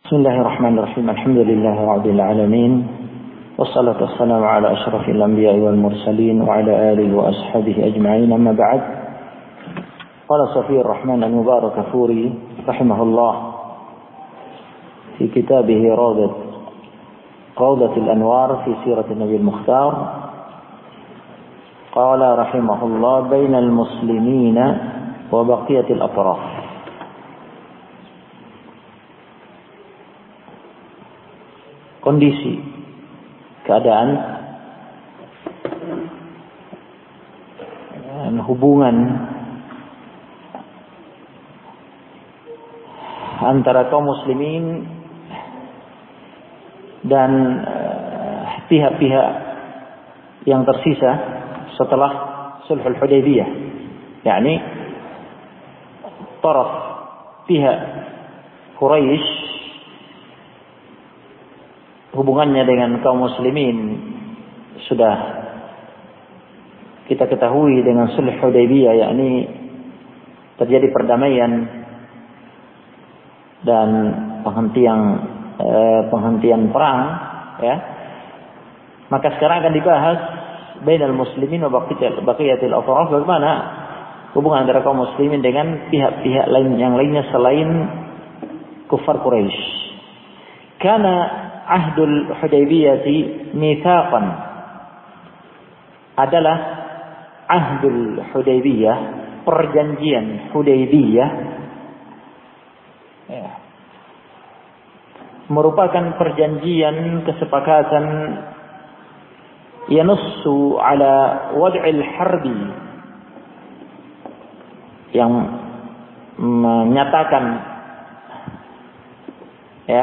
Bismillahirrahmanirrahim. Alhamdulillahi rabbil alamin. Wassalatu wassalamu ala asyrafil anbiya'i wal mursalin wa ala alihi wa ashabihi ajma'in. Amma ba'd. Qala Safiyur Rahman al-Mubarakfuri rahimahullah fi kitabih Rawdatul Anwar fi Sirati Nabi al-Mukhtar. Qala rahimahullah bainal muslimina wa baqiyatil atraf. Kondisi, keadaan, dan hubungan antara kaum muslimin dan pihak-pihak yang tersisa setelah Sulhul Hudaybiyah, yakni taraf pihak Quraisy hubungannya dengan kaum muslimin sudah kita ketahui dengan Sulh Hudaybiyah, yakni terjadi perdamaian dan penghentian perang, ya. Maka sekarang akan dibahas bainal muslimin wa baqiyatil atraf, bagaimana hubungan antara kaum muslimin dengan pihak-pihak lain yang lainnya selain kufar Quraisy. Karena Ahdul Hudaybiyati mitsaqan, adalah Ahdul Hudaybiyah, perjanjian Hudaybiyah, ya, merupakan perjanjian kesepakatan yanussu ala wad'il harbi, yang menyatakan, ya,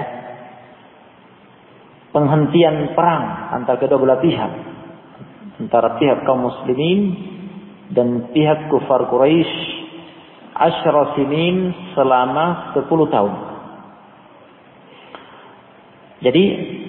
penghentian perang antara kedua belah pihak, antara pihak kaum muslimin dan pihak kufar Quraisy, 10 sinin, selama 10 tahun. Jadi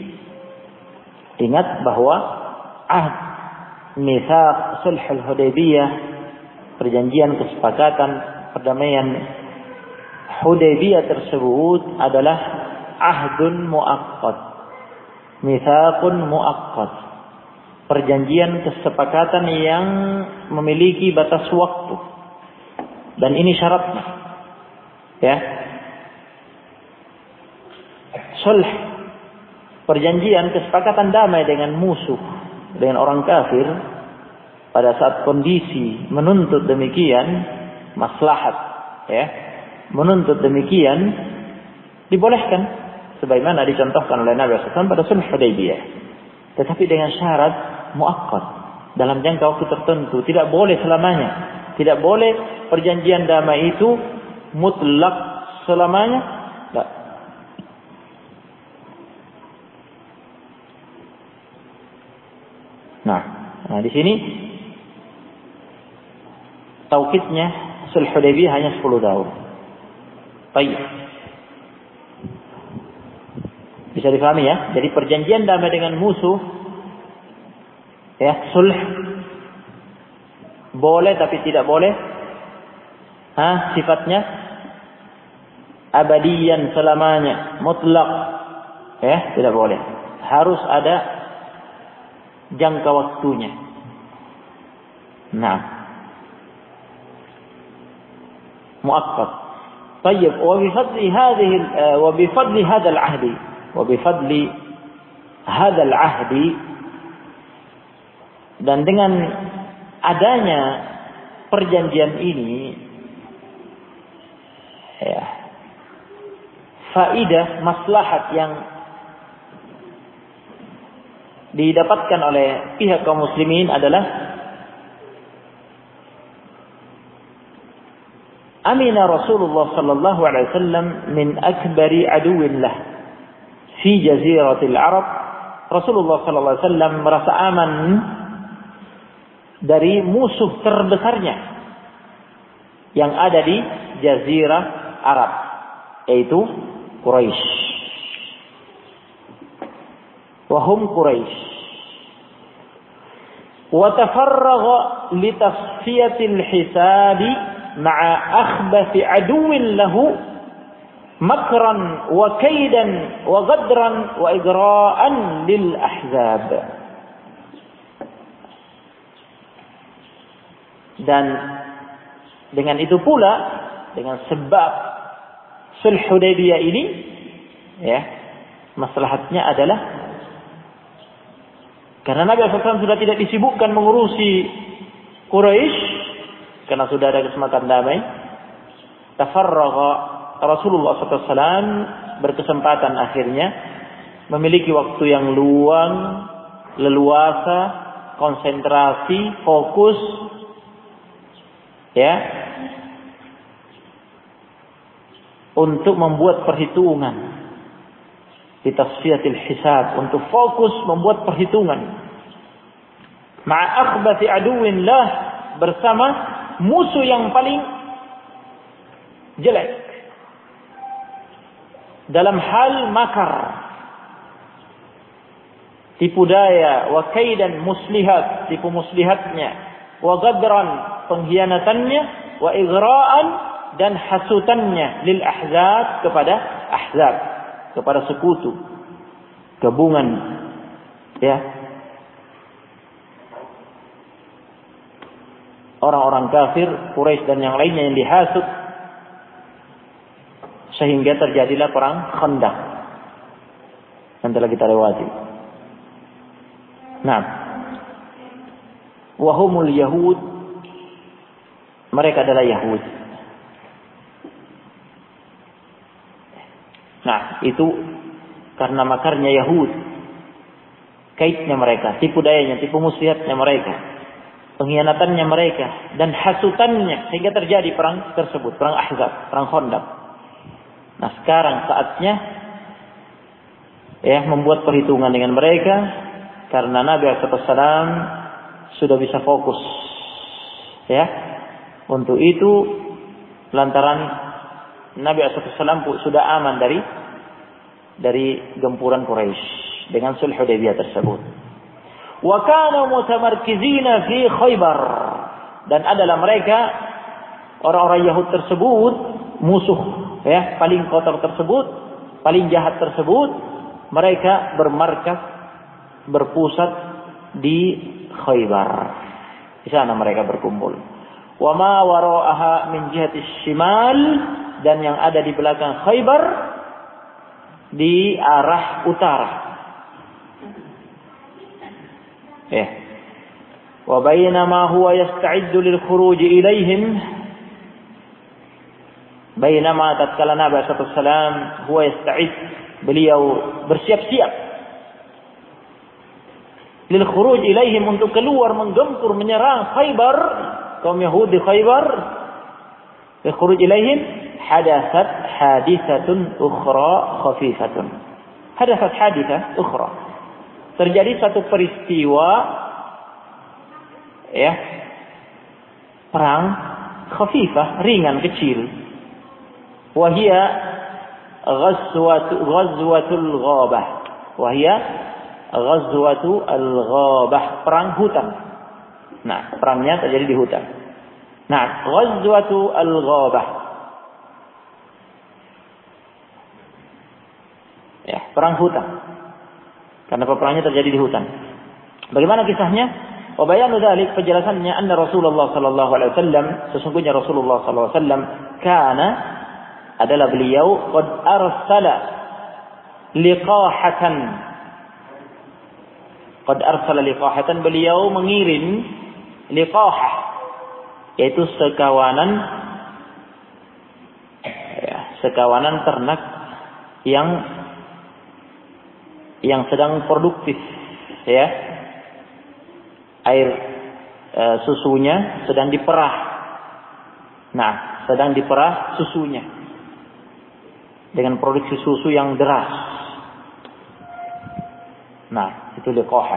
ingat bahwa ahd mitsaq Sulhul Hudaybiyah, perjanjian kesepakatan perdamaian Hudaybiyah tersebut adalah ahdun muaqqat, mitsaqun muaqqat, perjanjian kesepakatan yang memiliki batas waktu, dan ini syaratnya, ya. Sulh, perjanjian kesepakatan damai dengan musuh, dengan orang kafir, pada saat kondisi menuntut demikian, maslahat, ya, menuntut demikian, dibolehkan, sebagaimana dicontohkan oleh Nabi SAW pada Sulh Hudaybiyah. Tetapi dengan syarat muaqqat, dalam jangka waktu tertentu, tidak boleh selamanya. Tidak boleh perjanjian damai itu mutlak selamanya. Tidak. Nah, di sini taukidnya Sulh Hudaybiyah hanya 10 tahun. Baik. Bisa difahami, ya. Jadi perjanjian damai dengan musuh, ya, sulh boleh tapi tidak boleh sifatnya abadiyan, selamanya, mutlak, ya, tidak boleh. Harus ada jangka waktunya. Nah, muaqqat. Baik, wa bi fadli hadzal ahdi وبفضل هذا العهد, dan dengan adanya perjanjian ini, ya, faidah, maslahat yang didapatkan oleh pihak kaum muslimin adalah amina Rasulullah sallallahu alaihi wasallam min akbari aduwillah fi jaziratil Arab. Rasulullah sallallahu alaihi wasallam merasa aman dari musuh terbesarnya yang ada di jazirah Arab, yaitu Quraisy. Wahum Quraisy. Wa tafarragha li tasfiyatil hisabi ma'a akhbathi aduwwin lahu makran wa kaidan wa ghadran wa igra'an lil ahzab. Dan dengan itu pula, dengan sebab sulh Hudaybiyah ini, ya, maslahatnya adalah karena Nabi SAW sudah tidak disibukkan mengurusi Quraisy karena sudah ada kesempatan damai. Tafarragha Rasulullah SAW berkesempatan akhirnya memiliki waktu yang luang, leluasa, konsentrasi, fokus, ya, untuk membuat perhitungan di tasfiyatil hisab, untuk fokus membuat perhitungan ma'akhbati aduwillah, bersama musuh yang paling jelek dalam hal makar, tipu daya, wa kaidan muslihat, tipu muslihatnya, wa gadran, pengkhianatannya, wa igra'an, dan hasutannya lil ahzab, kepada ahzab, kepada sekutu, gabungan, ya, orang-orang kafir Quraisy dan yang lainnya yang dihasut, sehingga terjadilah perang Khandaq yang telah kita lewati. Nah, wahumul Yahud, mereka adalah Yahudi. Nah, itu karena makarnya Yahud, kaitnya mereka, tipu dayanya, tipu muslihatnya mereka, pengkhianatannya mereka, dan hasutannya, sehingga terjadi perang tersebut, perang Ahzab, perang Khandaq. Nah, sekarang saatnya, ya, membuat perhitungan dengan mereka, karena Nabi SAW sudah bisa fokus, ya, untuk itu, lantaran Nabi SAW sudah aman dari gempuran Quraisy dengan sulh Hudaybiyah tersebut. Wa kanu mutamarkizina fi Khaybar, dan adalah mereka orang-orang Yahud tersebut, musuh, ya, paling kotor tersebut, paling jahat tersebut, mereka bermarkas, berpusat di Khaybar. Di sana mereka berkumpul. Wa ma wara'aha min jihati shimal, dan yang ada di belakang Khaybar di arah utara. Ya. Wa bainama huwa yasta'iddu lil khuruj ilaihim, bainama tatkala Nabi sallallahu alaihi wasallam huwa yasta'id, beliau bersiap-siap lil khuruj ilaihim, untuk keluar menggempur menyerang Khaybar, kaum Yahudi Khaybar, lil khuruj ilaihim, hadathat hadithatun ukhra khafifatun. Hadathat hadithah ukhra, terjadi satu peristiwa, ya, perang khafifah, ringan, kecil. Wahia ghazwatul ghabah, wahia ghazwatul ghabah, perang hutan. Nah, perangnya terjadi di hutan. Nah, ghazwatul ghabah, ya, perang hutan. Karena peperangnya terjadi di hutan. Bagaimana kisahnya? Wa bayanu dzalik, penjelasannya, anna Rasulullah sallallahu alaihi wasallam, sesungguhnya Rasulullah sallallahu alaihi wasallam, kana, adalah beliau, qad arsala liqahatan. Qad arsala liqahatan, beliau mengirim liqahah, yaitu sekawanan, ya, sekawanan ternak yang sedang produktif, ya, air susunya sedang diperah. Nah, sedang diperah susunya dengan produksi susu yang deras. Nah, itu liqahah.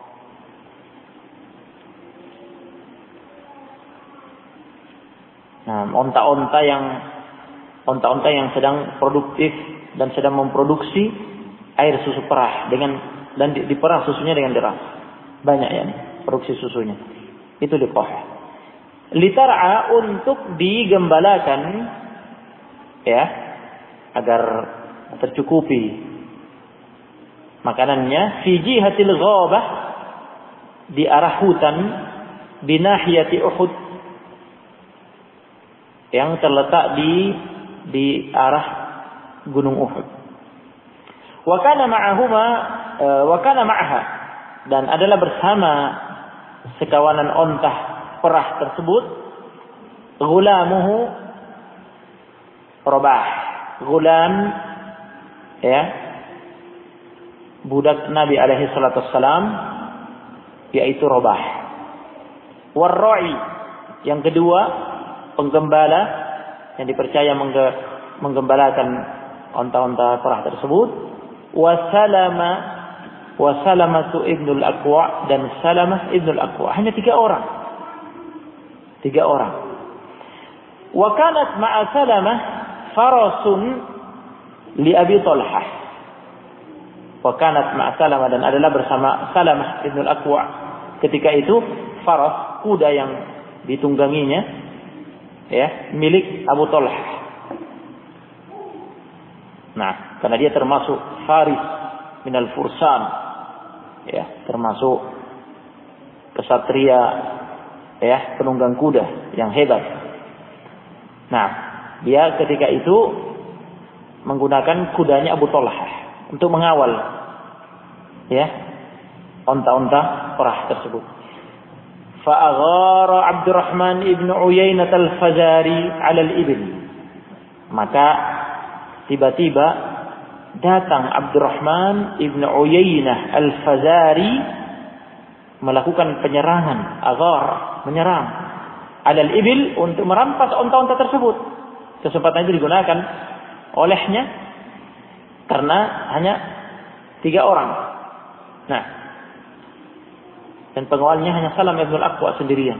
Nah, onta-onta yang sedang produktif dan sedang memproduksi air susu perah, dan diperah susunya dengan deras. Banyak, ya, produksi susunya. Itu liqahah. Litar'a, untuk digembalakan, ya, agar tercukupi makanannya. Fi jihatil ghabah, di arah hutan, binahiyati Uhud, yang terletak di arah gunung Uhud. Wa kana ma'aha, dan adalah bersama sekawanan ontah perah tersebut, ghulamuhu Rabah, gulam, ya, budak Nabi alaihi salatu wassalam, yaitu Rabah. Warra'i, yang kedua, penggembala yang dipercaya menggembalakan onta-onta perah tersebut. Wasalamatu ibnul Aqwa, dan Salamah ibnul Aqwa. Hanya 3 orang. 3 orang. Wa kanat ma'a Salamah farasun li Abi Talhah. Wa kanat ma'a Salamah, dan adalah bersama Salamah ibnul Aqwa ketika itu faras, kuda yang ditungganginya, ya, milik Abu Talhah. Nah, karena dia termasuk faris minal fursan, ya, termasuk kesatria, ya, penunggang kuda yang hebat. Nah, dia ketika itu menggunakan kudanya Abu Talhah untuk mengawal, ya, onta-onta perah tersebut. Fa'aghara Abdurrahman ibn Uyainah al-Fazari 'ala al-ibil. Maka tiba-tiba datang Abdurrahman ibn Uyainah al-Fazari melakukan penyerangan, aghar, menyerang, 'ala al-ibil, untuk merampas onta-onta tersebut. Kesempatan itu digunakan olehnya karena hanya 3 orang. Nah, dan pengawalnya hanya Salam ibn al-Aqwa sendirian.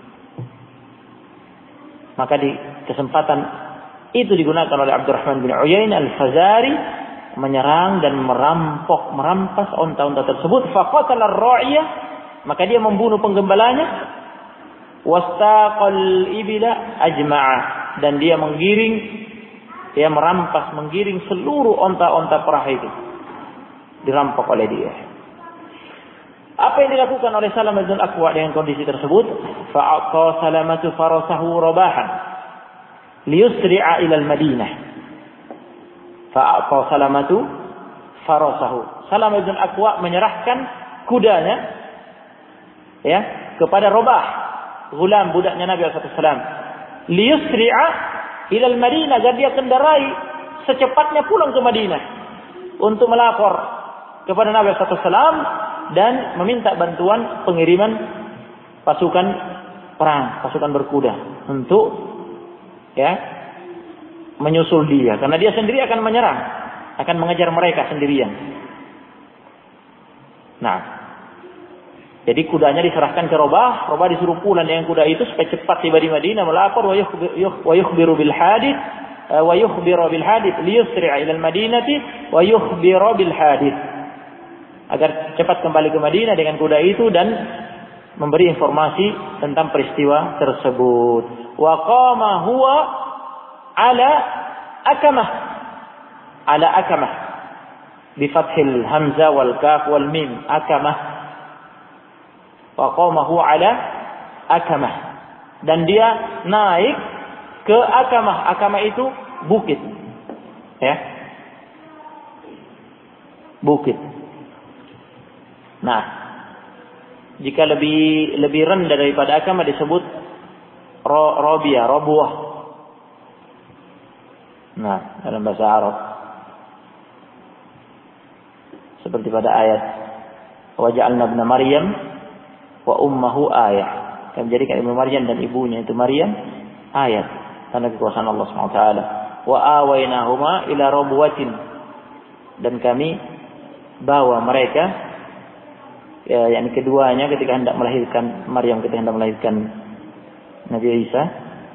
Maka di kesempatan itu digunakan oleh Abdurrahman bin Uyainah al-Fazari menyerang dan merampas onta-onta tersebut. Faqatala ar-ra'iyah, maka dia membunuh penggembalanya. Wastaqal ibila ajma'a, dan dia menggiring seluruh onta-onta perah itu, dirampok oleh dia. Apa yang dilakukan oleh Salam bin Aqwa dengan kondisi tersebut? Fa'aqa Salamatu farasahu Rabahan liyusri'a ila al-Madinah. Fa'aqa Salamatu farasahu. Salam bin Aqwa menyerahkan kudanya, ya, kepada Rabah, gulam budaknya Nabi sallallahu alaihi wasallam, liyusri'a ila al-Madinah, agar dia kendarai secepatnya pulang ke Madinah untuk melapor kepada Nabi sallallahu alaihi wasallam dan meminta bantuan pengiriman pasukan perang, pasukan berkuda untuk, ya, menyusul dia, karena dia sendiri akan menyerang, akan mengejar mereka sendirian. Nah, jadi kudanya diserahkan ke Rabah disuruh pulang dengan kuda itu supaya cepat tiba di Madinah, melapor wa yukhbiru bil hadith liyusri'a ila al-Madinati wa yukhbiru bil hadith, agar cepat kembali ke Madinah dengan kuda itu dan memberi informasi tentang peristiwa tersebut. Wa qama huwa ala akamah bi fathil hamzah wal kaf wal mim, akamah. Wa qama huwa ala akamah, dan dia naik ke akamah. Akamah itu bukit, ya, bukit. Nah, jika lebih rendah daripada Akamah disebut Rabuah. Nah, dalam bahasa Arab, seperti pada ayat wa ja'alna ibna Maryam wa ummuhu ayah. Kami jadikan Ibnu Maryam dan ibunya itu Maryam ayat, tanda kekuasaan Allah Subhanahu wa taala. Wa awainahuma ila rabwatin, dan kami bawa mereka, ya, yang keduanya ketika hendak melahirkan Maryam, ketika hendak melahirkan Nabi Isa,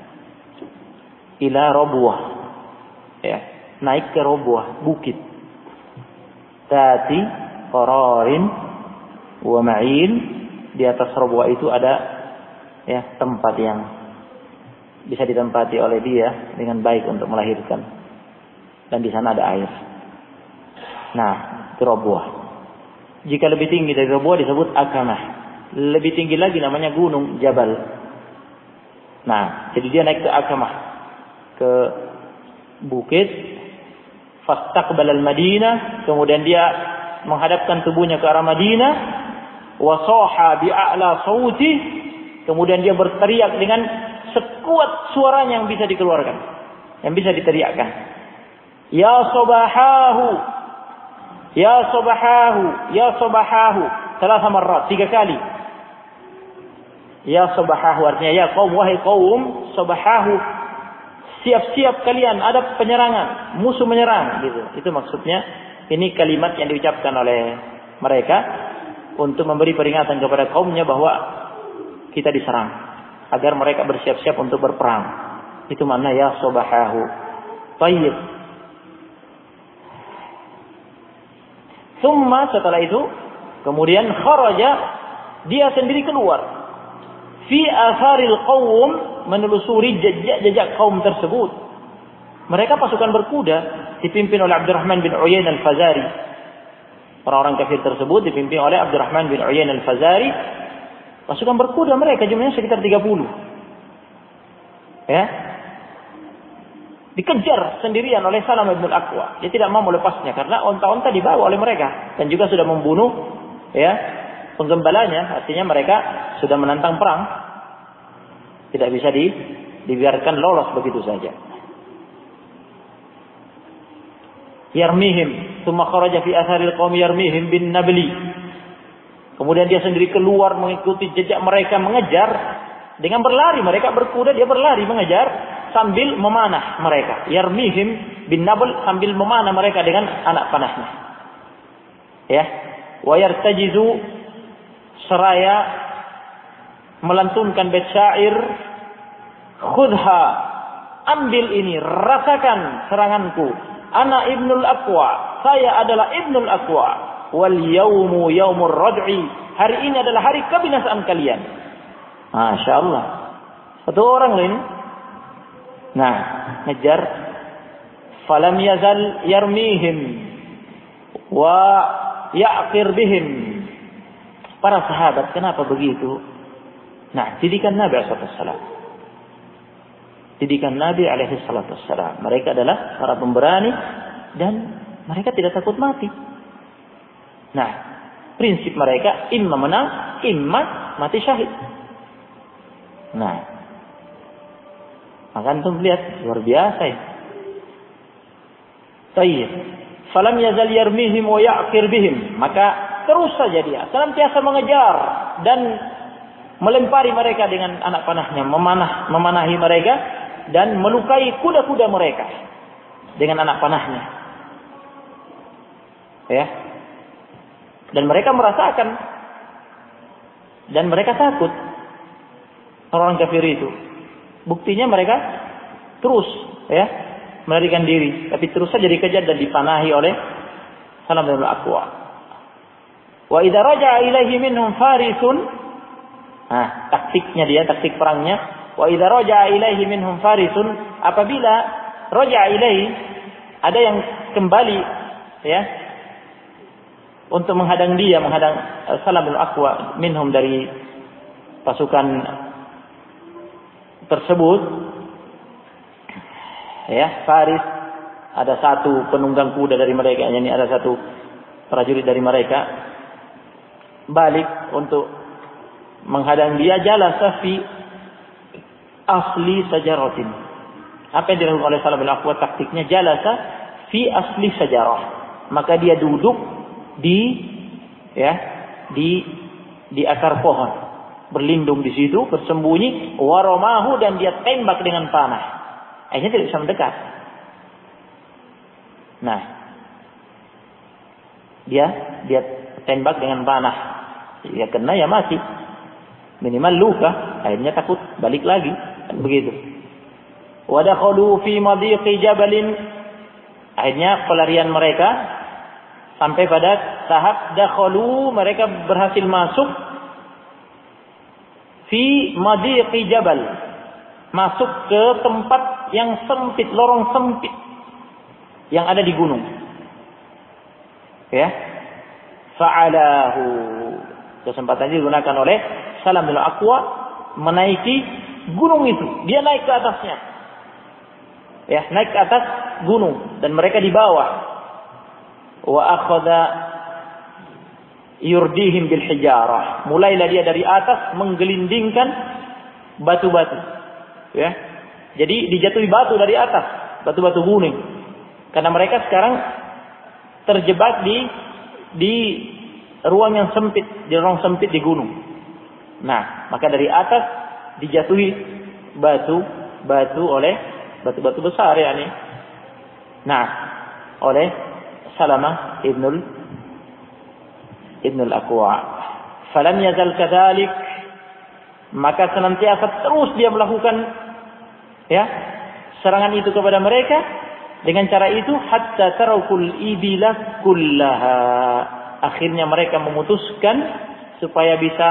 ila Rabuah, ya, naik ke Rabuah, bukit. Tati qararin wa ma'in, di atas Rabuah itu ada, ya, tempat yang bisa ditempati oleh dia dengan baik untuk melahirkan. dan di sana ada air. Nah, itu Rabuah. Jika lebih tinggi dari Rabuah disebut Akamah. Lebih tinggi lagi namanya gunung Jabal. Nah, jadi dia naik ke Akamah, ke bukit. Fastaqbal al-Madinah, kemudian dia menghadapkan tubuhnya ke arah Madinah. Wa saha bi'a'la sauti, kemudian dia berteriak dengan sekuat suaranya yang bisa dikeluarkan, yang bisa diteriakkan. Ya sabahahu, ya sabahahu, ya sabahahu. 3 marrat, 3 kali. Ya sabahahu artinya ya qaum, wahai qaum, sabahahu, siap-siap kalian, ada penyerangan, musuh menyerang gitu. Itu maksudnya. Ini kalimat yang diucapkan oleh mereka untuk memberi peringatan kepada kaumnya bahwa kita diserang, agar mereka bersiap-siap untuk berperang. Itu makna ya sabahahu. Tayyib. Summa, setelah itu kemudian kharaja, dia sendiri keluar. Fi atharil qaum, menelusuri jejak-jejak kaum tersebut. Mereka pasukan berkuda dipimpin oleh Abdurrahman bin Uyain al-Fazari. Orang-orang kafir tersebut dipimpin oleh Abdurrahman bin Uyain al-Fazari. Pasukan berkuda mereka jumlahnya sekitar 30. Ya. Dikejar sendirian oleh Salam bin al-Aqwa. Dia tidak mau melepasnya karena onta-onta dibawa oleh mereka dan juga sudah membunuh ya penggembalanya, artinya mereka sudah menantang perang. Tidak bisa dibiarkan lolos begitu saja. Yarmihim, tsumma kharaja fi atharil qaum yarmihim bin nabli. Kemudian dia sendiri keluar mengikuti jejak mereka, mengejar dengan berlari. Mereka berkuda, dia berlari mengejar sambil memanah mereka. Yarmihim bin nabl, sambil memanah mereka dengan anak panahnya. Ya. Wa yartajizu, seraya melantunkan bait syair, khudha, ambil ini, rasakan seranganku. Ana ibnul Aqwa, saya adalah ibnul Aqwa. Wal yaumu yaumur rad'i, hari ini adalah hari kebinasaan kalian. Masya Allah. Satu orang ini. Nah, ngejar. Falam yazal yarmihim wa ya'qir bihim. Para sahabat, kenapa begitu? Nah, didikan Nabi SAW. Didikan Nabi SAW. Mereka adalah para pemberani dan mereka tidak takut mati. Nah, prinsip mereka imma menang, imma mati syahid. Nah, maka antum lihat luar biasa ya. Tayyib. Falam yazal yarmihim wa ya'qir bihim. Maka terus saja dia senantiasa mengejar dan melempari mereka dengan anak panahnya, memanahi mereka dan melukai kuda-kuda mereka dengan anak panahnya. Ya. Dan mereka merasakan dan mereka takut, orang kafir itu. Buktinya mereka terus ya melarikan diri, tapi terus saja dikejar dan dipanahi oleh Salam bin al-Aqwa. Wa idza raja'a ilaihi minhum farisun, taktiknya dia, taktik perangnya. Wa idza raja'a ilaihi minhum farisun, apabila raja'a ilaihi, ada yang kembali ya untuk menghadang dia, menghadang Salam bin Aqwa minhum dari pasukan tersebut. Ya, Faris, ada satu penunggang kuda dari mereka, yakni ada satu prajurit dari mereka balik untuk menghadang dia, jalasa fi asli sajaratin. Apa yang dilakukan oleh Salam bin Aqwa, taktiknya jalasa fi asli sajarah. Maka dia duduk di akar pohon, berlindung di situ, bersembunyi, waromahu, dan dia tembak dengan panah. Akhirnya tidak bisa mendekat. Nah, dia tembak dengan panah. Ya kena ya mati. Minimal luka. Akhirnya takut balik lagi. Begitu. Wa dakhalu fi madiqi jabalin. Akhirnya pelarian mereka sampai pada tahap dakhalu, mereka berhasil masuk fi madiqi jabal. Masuk ke tempat yang sempit, lorong sempit. yang ada di gunung. Ya. Fa'alahu. Kesempatan ini digunakan oleh Salam bin Aqwa menaiki gunung itu. Dia naik ke atasnya. Ya, naik ke atas gunung dan mereka di bawah. Wa akhadha yurdihim bil hijarah. Mulailah dia dari atas menggelindingkan batu-batu. Ya. Jadi dijatuhi batu dari atas, batu-batu gunung. Karena mereka sekarang terjebak di ruang yang sempit, di ruang sempit di gunung. Nah, maka dari atas dijatuhi batu oleh batu-batu besar ya nih. Nah, oleh Salamah Ibnul Aqwa. Falam yazal kadzalik, maka senantiasa terus dia melakukan ya serangan itu kepada mereka dengan cara itu hatta tarakul ibila kullaha. Akhirnya mereka memutuskan supaya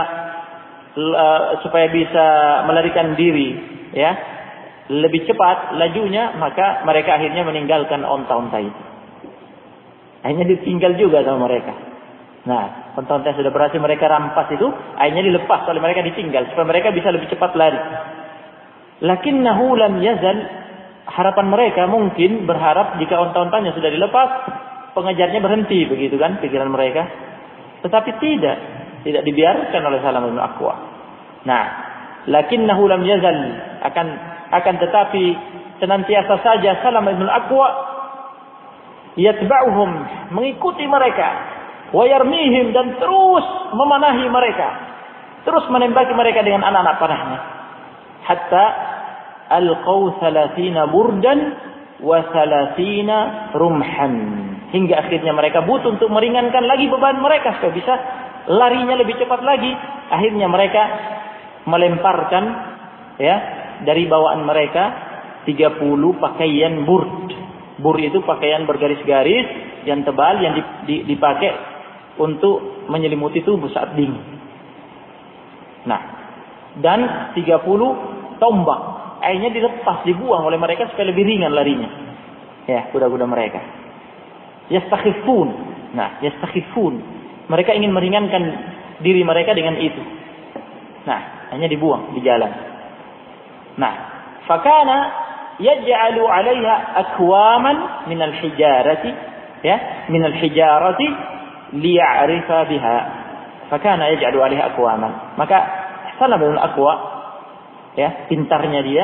bisa melarikan diri ya lebih cepat lajunya, maka mereka akhirnya meninggalkan onta-onta itu. Akhirnya ditinggal juga sama mereka. Nah, onta-onta yang sudah berhasil mereka rampas itu akhirnya dilepas oleh mereka, ditinggal supaya mereka bisa lebih cepat lari. Lakinnahu lam yazal, harapan mereka mungkin berharap jika onta-ontanya sudah dilepas, pengejarnya berhenti, begitu kan pikiran mereka. Tetapi tidak dibiarkan oleh Salam bin Aqwa. Nah, lakinnahu lam yazal, akan tetapi senantiasa saja Salam bin Aqwa yatba'uhum, mengikuti mereka, wa yarmihim, dan terus memanahi mereka, terus menembaki mereka dengan anak-anak panahnya. Hatta alqaw 30 burdan wa 30 rumhan, hingga akhirnya mereka butuh untuk meringankan lagi beban mereka supaya bisa larinya lebih cepat lagi. Akhirnya mereka melemparkan ya dari bawaan mereka 30 pakaian burd. Burd itu pakaian bergaris-garis yang tebal yang dipakai untuk menyelimuti tubuh saat dingin. Nah, dan 30 tombak akhirnya dilepas, dibuang oleh mereka supaya lebih ringan larinya. Ya, kuda-kuda mereka. Yastakhifun. Nah, yastakhifun. Mereka ingin meringankan diri mereka dengan itu. Nah, hanya dibuang di jalan. Nah, fakana yaj'alu 'alaiha akwaman min al-hijarati, ya, min al-hijarati liya'rifa biha. Fakana yaj'alu 'alaiha akwaman. Maka Salam bin Aqwa, ya, pintarnya dia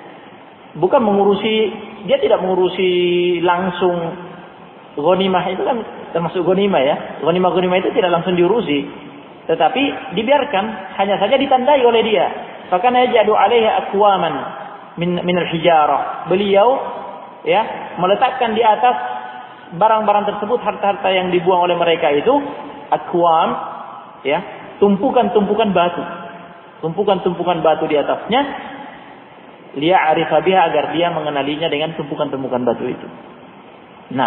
dia tidak mengurusi langsung ghanimah, itu kan termasuk ghanimah ya. Ghanimah itu tidak langsung diurusi, tetapi dibiarkan, hanya saja ditandai oleh dia. Fakana yaj'alu 'alaiha aqwaman min al-hijarah. Beliau ya meletakkan di atas barang-barang tersebut, harta-harta yang dibuang oleh mereka itu, aqwam ya, tumpukan-tumpukan batu. Tumpukan-tumpukan batu di atasnya, liya'rifa biha, agar dia mengenalinya dengan tumpukan-tumpukan batu itu. Nah,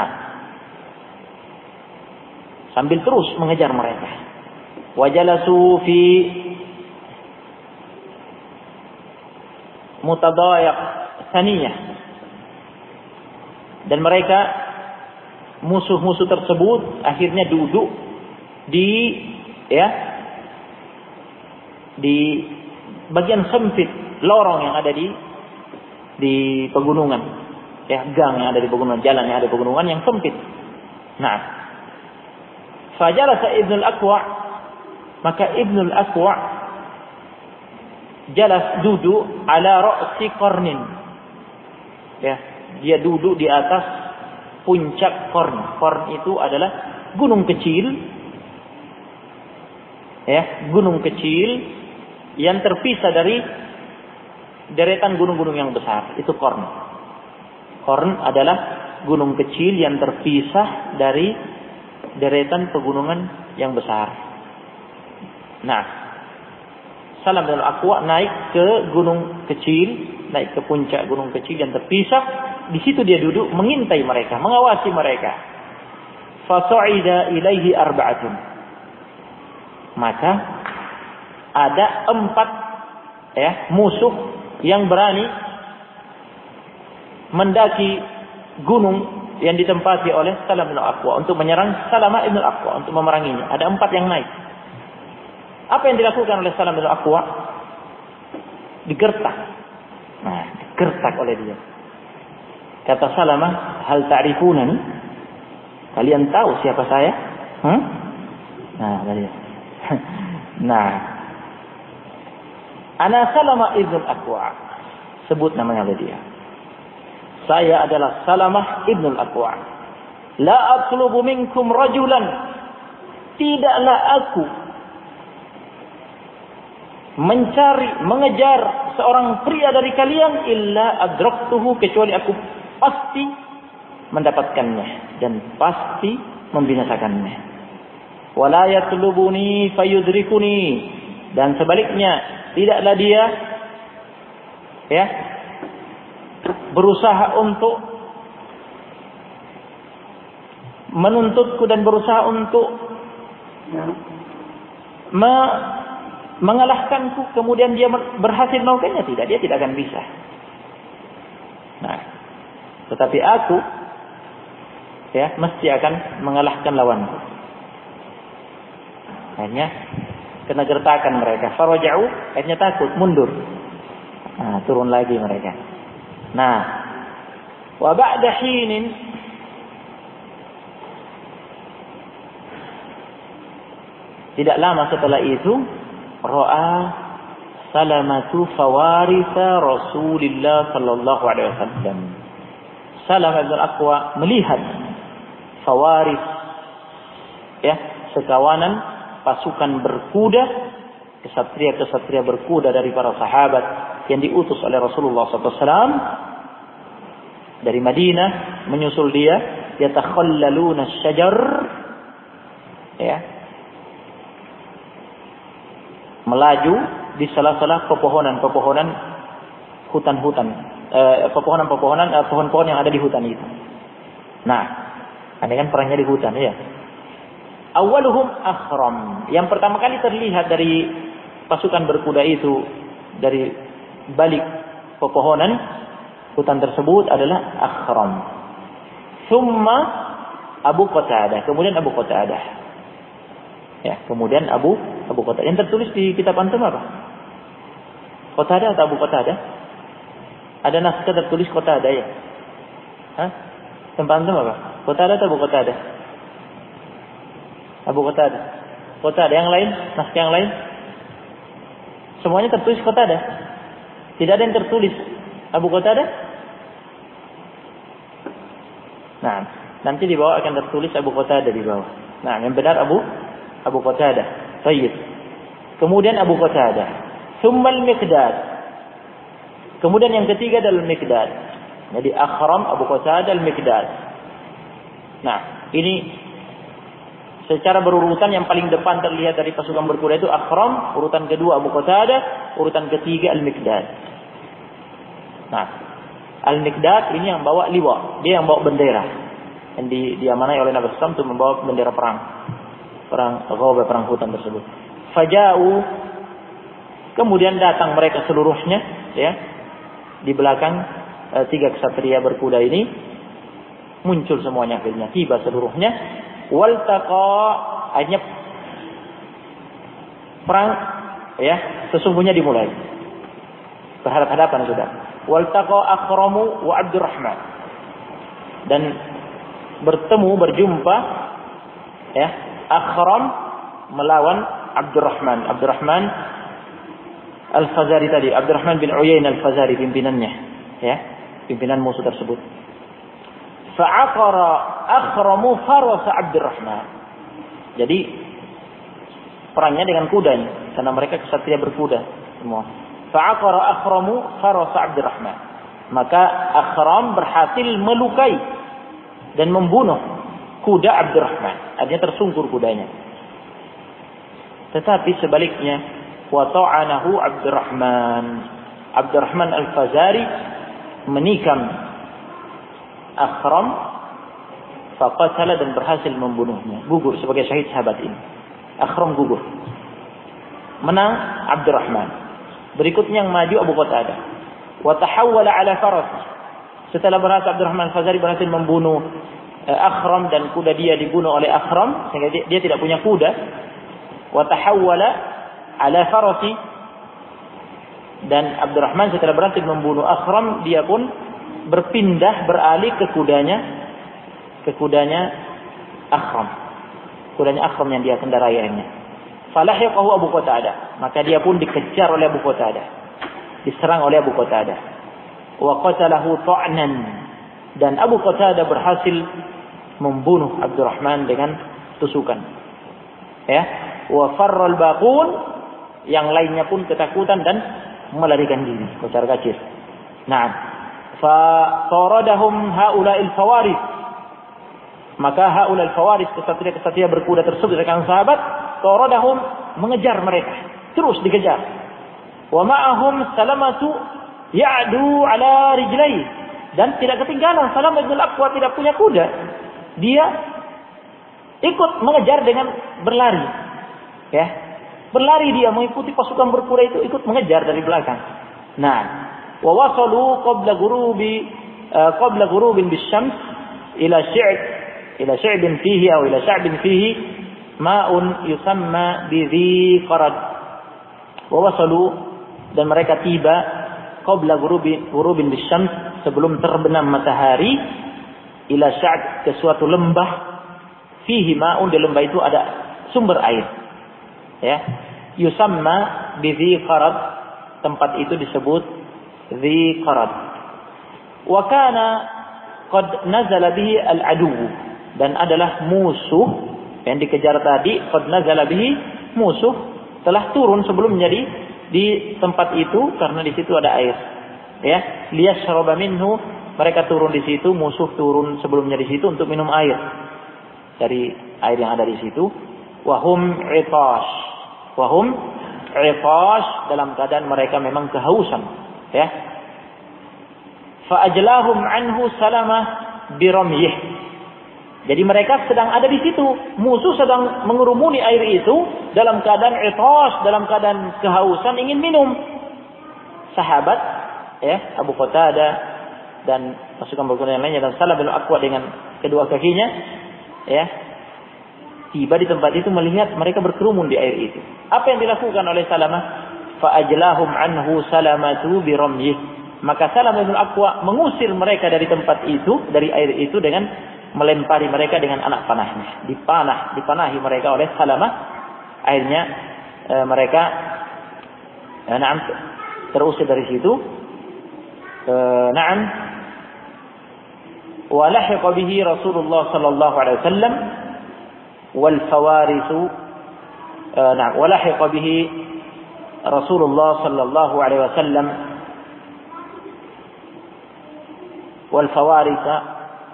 sambil terus mengejar mereka. Wajalasu fi mutadayak saniyah, dan mereka musuh-musuh tersebut akhirnya duduk di bagian sempit lorong yang ada di pegunungan, ya, gang yang ada di pegunungan, jalan yang ada di pegunungan yang sempit. Nah, fajalasa Ibnul Aqwa, maka Ibnul Aqwa jalas, duduk ala ra'si qarnin, ya, dia duduk di atas puncak qarn. Qarn itu adalah gunung kecil, ya, gunung kecil yang terpisah dari deretan gunung-gunung yang besar. Itu qarn. Qarn adalah gunung kecil yang terpisah dari deretan pegunungan yang besar. Nah, Salam bin Aqwa naik ke gunung kecil, naik ke puncak gunung kecil yang terpisah. Di situ dia duduk mengintai mereka, mengawasi mereka. Fasa'ida ilaihi arba'atun. Maka ada 4 ya musuh yang berani mendaki gunung yang ditempati oleh Salam bin Aqwa untuk menyerang Salamah bin Aqwa, untuk memeranginya. Ada 4 yang naik. Apa yang dilakukan oleh Salam bin Aqwa? Digertak. Nah, digertak oleh dia. Kata Salamah, hal ta'rifunani? Kalian tahu siapa saya? Nah, kalian. Nah, ana Salamah ibn Aqwa. Sebut namanya oleh dia. Saya adalah Salamah ibn Aqwa. La atlubu minkum rajulan. Tidaklah aku mengejar seorang pria dari kalian illa adraktuhu, kecuali aku pasti mendapatkannya dan pasti membinasakannya. Wala yatlubuni fayudrikuni, dan sebaliknya tidaklah dia berusaha untuk menuntutku dan berusaha untuk mengalahkanku, kemudian dia berhasil melakukannya. Tidak, dia tidak akan bisa. Nah, tetapi aku mesti akan mengalahkan lawanku. Akhirnya kena gertakan mereka. Faraja'u, akhirnya takut, mundur. Nah, turun lagi mereka. Nah, wa ba'da hinin, tidak lama setelah itu, ra'a Salamatu fawarisa Rasulillah sallallahu alaihi wasallam. Salamah bin Aqwa melihat fawaris, sekawanan pasukan berkuda, kesatria-kesatria berkuda dari para sahabat yang diutus oleh Rasulullah SAW dari Madinah menyusul dia, yatakhallaluna asy-syajar, melaju di sela-sela pepohonan-pepohonan hutan-hutan, pohon-pohon yang ada di hutan itu. Nah, ini kan perangnya di hutan, ya. Awaluhum akhram. Yang pertama kali terlihat dari pasukan berkuda itu dari balik pepohonan hutan tersebut adalah akhram. Thumma Abu Qatadah. Kemudian Abu Qatadah. Kemudian Abu Qatadah. Yang tertulis di kitab antum apa? Qatadah atau Abu Qatadah? Ada naskah tertulis Qatadah, ya? Tempat antum apa? Qatadah atau Abu Qatadah? Abu Qatadah. Qatadah yang lain, naskah yang lain. Semuanya tertulis Qatadah. Tidak ada yang tertulis Abu Qatadah. Nah, nanti di bawah akan tertulis Abu Qatadah di bawah. Nah, yang benar Abu Qatadah. Baik. Kemudian Abu Qatadah. Tsumma al-Miqdad. Kemudian yang ketiga adalah Al-Miqdad. Jadi Akhram, Abu Qatadah, Al-Miqdad. Nah, ini secara berurutan yang paling depan terlihat dari pasukan berkuda itu Akhram, urutan kedua Abu Qatadah, urutan ketiga Al-Miqdad. Nah, Al-Miqdad ini yang bawa liwa, dia yang bawa bendera yang diamanai oleh Nabi SAW untuk membawa bendera perang Ghawbah, perang hutan tersebut. Faja'u, kemudian datang mereka seluruhnya, di belakang 3 ksatria berkuda ini muncul semuanya, akhirnya tiba seluruhnya. Waltaqa, akhirnya perang sesungguhnya dimulai. Berhadapan-hadapan sudah. Waltaqa Akhramu wa Abdurrahman, dan berjumpa Akhram melawan Abdurrahman Al-Fazari tadi, Abdurrahman bin Uyain Al-Fazari pimpinannya, pimpinan musuh tersebut. Fa'aqara Akhramu farasa Abdurrahman. Jadi perangnya dengan kuda ini, karena mereka kesatria berkuda semua. Fa'aqara Akhramu farasa Abdurrahman. Maka Akhram berhasil melukai dan membunuh kuda Abdurrahman. Artinya tersungkur kudanya. Tetapi sebaliknya, wa ta'anahu Abdurrahman Al-Fazari menikam Akhram, faqatala, dan berhasil membunuhnya, gugur sebagai syahid sahabat ini. Akhram gugur, menang Abdurrahman. Berikutnya yang maju Abu Qatadah. Wa tahawwala ala faras, Setelah berhasil Abdurrahman Al-Fazari berhasil membunuh Akhram dan kuda dia dibunuh oleh Akhram sehingga dia tidak punya kuda. Wa tahawwala ala farasi, dan Abdurrahman setelah berhasil membunuh Akhram dia pun berpindah beralih ke kudanya Akhram. Kudanya Akhram yang dia kendarai akhirnya. Falahiqahu Abu Qatadah, maka dia pun dikejar oleh Abu Qatadah. Diserang oleh Abu Qatadah. Wa qatalahu ta'nan, dan Abu Qatadah berhasil membunuh Abdurrahman dengan tusukan. Ya, wa farral baqun, yang lainnya pun ketakutan dan melarikan diri, kocar kacir. Naam. Fa taradahum haula'il fawaris, maka haula'il fawaris, kesatria-kesatria berkuda tersebut rekan sahabat, taradahum, mengejar mereka, terus dikejar. Wa ma'ahum Salamatu ya'du ala rijlai, dan tidak ketinggalan Salamah bin Al-Aqwa tidak punya kuda. Dia ikut mengejar dengan berlari. Ya. Berlari dia mengikuti pasukan berkuda itu, ikut mengejar dari belakang. Nah, wa wasalu qabla ghurubin bisyams ila sy'bin fihi aw ila sy'bin fihi ma'un yusamma bi dhi qarad. Wa wasalu, dan mereka tiba qabla ghurubin bisyams, sebelum terbenam matahari, ila sy'b, ke suatu lembah, fihi ma'un, di lembah itu ada sumber air. Ya, yusamma bi dhi qarad, tempat itu disebut dhi qarad. Wa kana qad nazala bihi al-adu, dan adalah musuh yang dikejar tadi, qad nazala bihi, musuh telah turun sebelumnya di tempat itu karena di situ ada air. Ya, liyashraba minhu, mereka turun di situ, musuh turun sebelumnya di situ untuk minum air dari air yang ada di situ. Wahum itash, dalam keadaan mereka memang kehausan. Ya, fa ajlahum anhu Salamah biramyih, jadi mereka sedang ada di situ, musuh sedang mengerumuni air itu dalam keadaan itash, dalam keadaan kehausan ingin minum. Sahabat, ya, Abu Qatadah dan pasukan berkuda yang lainnya dan Salamah bin Al-Aqwa dengan kedua kakinya, ya, tiba di tempat itu melihat mereka berkerumun di air itu. Apa yang dilakukan oleh Salamah? Fa ajlahum anhu Salamatu biramyih, maka Salamah bin Al-Aqwa mengusir mereka dari tempat itu, dari air itu, dengan melempari mereka dengan anak panahnya. Dipanahi mereka oleh Salamah. Akhirnya mereka terusir dari situ. Wa lahiqa bihi Rasulullah sallallahu alaihi wasallam wal fawarisu. Wa lahiqa bihi Rasulullah sallallahu alaihi wasallam wal fawarisa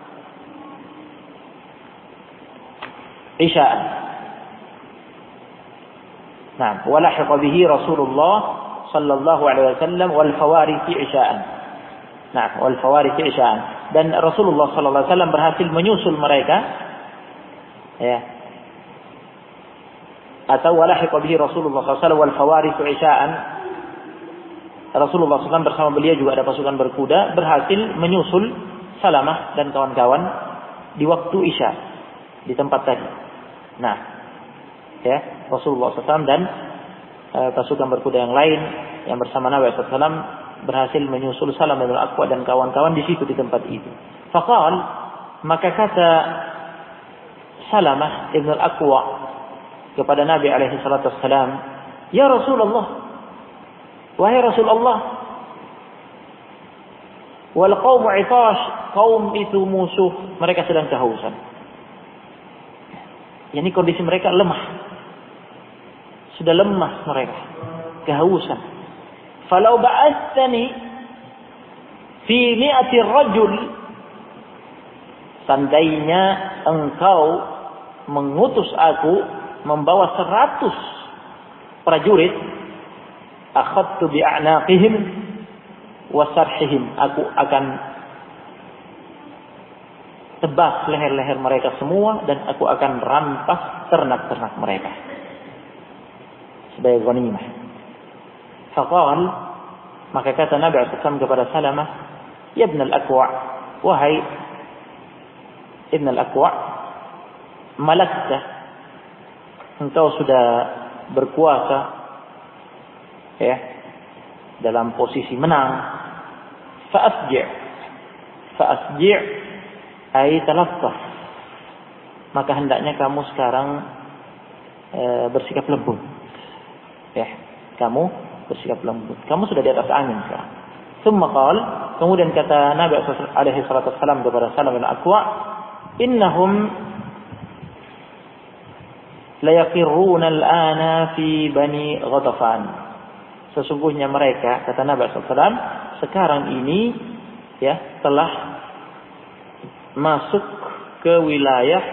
عشاء. نعم. ولحق به رسول الله صلى الله عليه وسلم والفوارث عشاء. نعم. والفوارث عشاء. Dan Rasulullah sallallahu alaihi wasallam berhasil menyusul mereka, ya. Atau walahiqa bihi Rasulullah sallallahu alaihi wasallam wal fawarith isha'an. Rasulullah SAW bersama beliau juga ada pasukan berkuda, berhasil menyusul Salamah dan kawan-kawan di waktu Isya di tempat tadi. Nah, ya, Rasulullah SAW dan pasukan berkuda yang lain yang bersama Nabi SAW berhasil menyusul Salamah bin Al-Aqwa dan kawan-kawan di situ di tempat itu. Faqal, maka kata Salamah bin Al-Aqwa kepada Nabi alaihi salatu wassalam, "Ya Rasulullah, wahai Rasulullah, wal qaumu itash, kaum itu musuh, mereka sedang kehausan." Yani kondisi mereka lemah. Sudah lemah mereka. Kehausan. Falau ba'athani fi mi'ati rajul, seandainya engkau mengutus aku membawa 100 prajurit, akhadtu bi'anaqihim wa sarhihim, aku akan tebas leher-leher mereka semua dan aku akan rampas ternak-ternak mereka sebagai ghanimah. Faqal, maka kata Nabi SAW kepada Salamah, "Ya Ibn al-Aqwa', wahai Ibn al-Aqwa', malakta, engkau sudah berkuasa ya dalam posisi menang. Fa'asji' ay talaffaf. Maka hendaknya kamu sekarang bersikap lembut. Ya, kamu bersikap lembut. Kamu sudah di atas angin sekarang." Tsumma qala, kemudian kata Nabi alaihi salatu wasallam kepada Salam bin Aqwa', "Innahum la yaqirruna al-ana fi Bani Ghatafan." Sesungguhnya mereka, kata Nabi sallallahu alaihi wasallam, sekarang ini ya telah masuk ke wilayah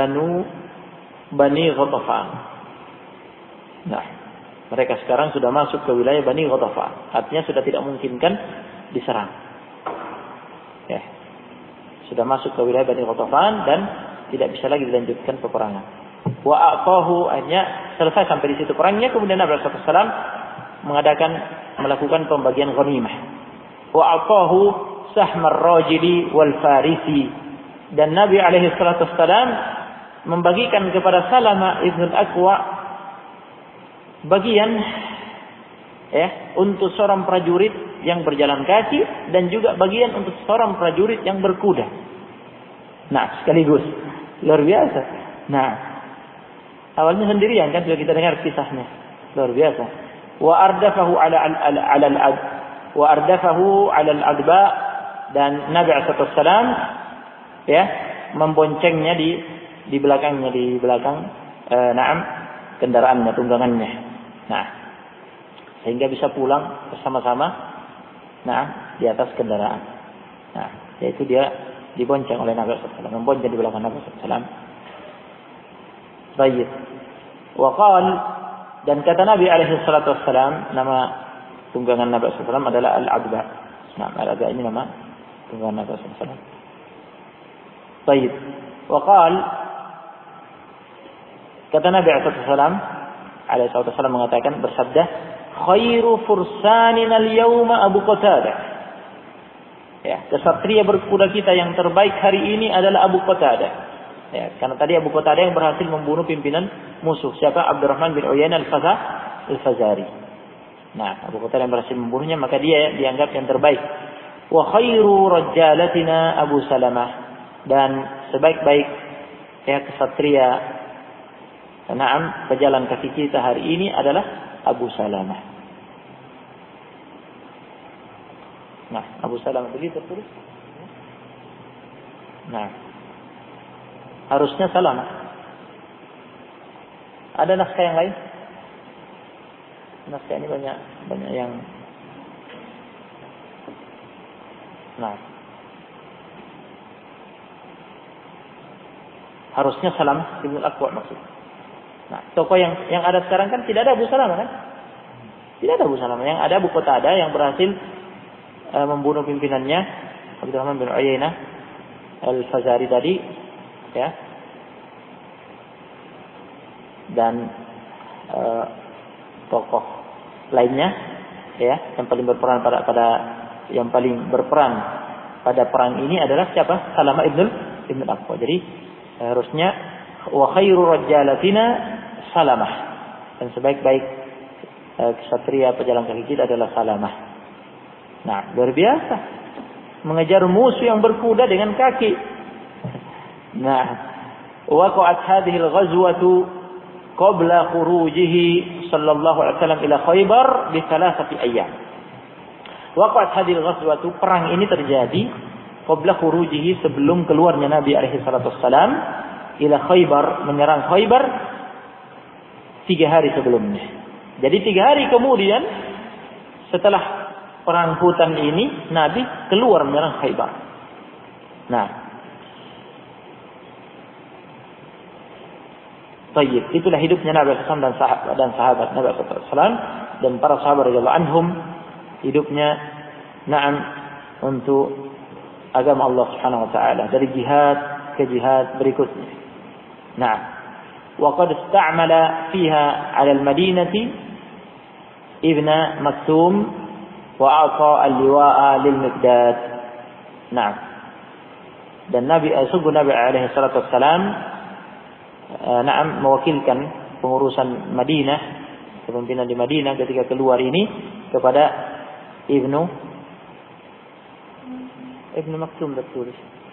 Bani Ghatafan. Nah, mereka sekarang sudah masuk ke wilayah Bani Ghatafan. Artinya sudah tidak memungkinkan diserang. Ya. Sudah masuk ke wilayah Bani Ghatafan dan tidak bisa lagi dilanjutkan peperangan. Wa aqahu, hanya selesai sampai di situ perangnya, kemudian Nabi sallallahu alaihi wasallam melakukan pembagian ghanimah. Wa aqahu sahmar rajili wal farisi, dan Nabi alaihi salatu wasallam membagikan kepada Salamah ibn al-Aqwa' bagian untuk seorang prajurit yang berjalan kaki dan juga bagian untuk seorang prajurit yang berkuda. Nah, sekaligus luar biasa. Nah, awalnya sendirian kan, sudah kita dengar kisahnya. Luar biasa. Wa ardafahu ala al-adba, dan Nabi sallallahu alaihi wasallam ya memboncengnya di belakangnya, di belakang kendaraannya, tunggangannya. Nah, sehingga bisa pulang bersama-sama di atas kendaraan. Nah, yaitu dia dibonceng oleh Nabi sallallahu alaihi wasallam, membonceng di belakang Nabi sallallahu alaihi wasallam. Baik. Wa qala, dan kata Nabi alaihi salatu wasallam, nama tunggangan Nabi sallallahu alaihi wasallam adalah al-adba. Nah, al-adba ini nama tunggangan Nabi sallallahu alaihi wasallam. Baik. Wa qala, kata Nabi alaihi wasallam mengatakan, bersabda, "Khairu fursanina al-yawma Abu Qatadah." Ya, kesatria berkuda kita yang terbaik hari ini adalah Abu Qatadah. Ya, karena tadi Abu Qatadah yang berhasil membunuh pimpinan musuh. Siapa? Abdurrahman bin Uyainah al-Fazari. Nah, Abu Qatadah yang berhasil membunuhnya, maka dia dianggap yang terbaik. Wa khairu rajalatina Abu Salamah, dan sebaik-baik kesatria pejalan kaki kita hari ini adalah Abu Salamah. Nah, Abu Salamah begitu tertulis. Nah, harusnya Salamah. Ada naskah yang lain? Naskah ini banyak yang. Nah, harusnya Salamah Ibn al-Aqwa' maksud. Nah, tokoh yang ada sekarang kan tidak ada Abu Salamah kan? Tidak ada Abu Salamah. Yang ada Abu Qatadah yang berhasil membunuh pimpinannya Abdurrahman bin Uyainah al-Fazari tadi, ya. Dan tokoh lainnya, ya, yang paling berperan pada perang ini adalah siapa? Salamah ibn al-Aqwa. Jadi harusnya wa khairu rajalatina Salamah, dan sebaik-baik kesatria pejalan kaki kita adalah Salamah. Nah, luar biasa mengejar musuh yang berkuda dengan kaki. Nah, waqa'at hadhihi al-ghazwatu qabla khurujihi sallallahu alaihi wasallam ila Khaybar bi 3 ayyam. Waqa'at hadhihi al-ghazwatu, perang ini terjadi qabla khurujihi, sebelum keluarnya Nabi alaihi salatu wasallam ila Khaybar, menyerang Khaybar 3 hari sebelumnya. Jadi 3 hari kemudian setelah perang hutan ini, Nabi keluar menyerang Khaybar. Nah, baik, itulah hidupnya Nabi SAW dan sahabat Nabi SAW dan para sahabat radhiyallahu anhum, hidupnya untuk agama Allah Subhanahu wa taala, dari jihad ke jihad berikutnya. Nah, wa qad istamala fiha 'ala al-Madinati Ibn Maktum wa a'ta al-liwa'a lil Miqdad. Nah, dan sungguh Nabi alaihi salatu wassalam mewakilkan pengurusan Madinah, kepemimpinan di Madinah ketika keluar ini kepada Ibnu Maktum tertulis.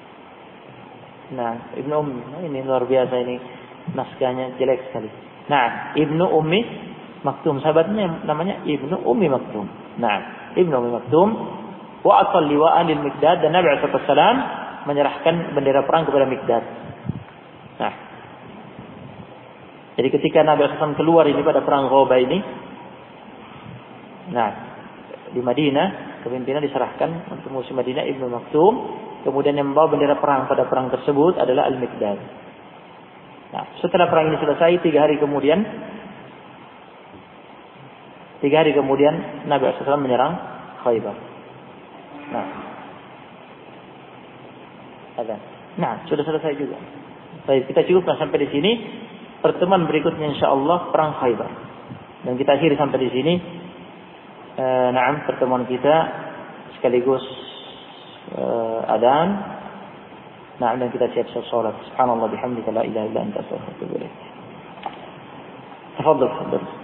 Nah, Ibnu Ummi, ini luar biasa ini, naskahnya jelek sekali. Nah, Ibnu Ummi Maktum, sahabatnya namanya Ibnu Ummi Maktum. Nah, Ibnu Ummi Maktum wa atal liwa'an lil Miqdad, dan Nabi sallallahu alaihi wasallam menyerahkan bendera perang kepada Miqdad. Nah, jadi ketika Nabi sallallahu alaihi wasallam keluar ini pada perang Ghabah ini, nah, di Madinah kepemimpinan diserahkan untuk musuh Madinah Ibnu Maktum, kemudian yang membawa bendera perang pada perang tersebut adalah Al-Miqdad. Nah, setelah perang ini selesai, 3 hari kemudian Nabi SAW menyerang Khaybar. Nah, sudah selesai juga. Baik, kita cukupkan sampai di sini. Pertemuan berikutnya insyaallah perang Khaybar. Dan kita akhiri sampai di sini. Pertemuan kita sekaligus adzan. Dan kita siap-siap salat. Subhanallah bihamdika la ilaha illa anta astaghfiruka wa atubu ilaik. Tafadhal.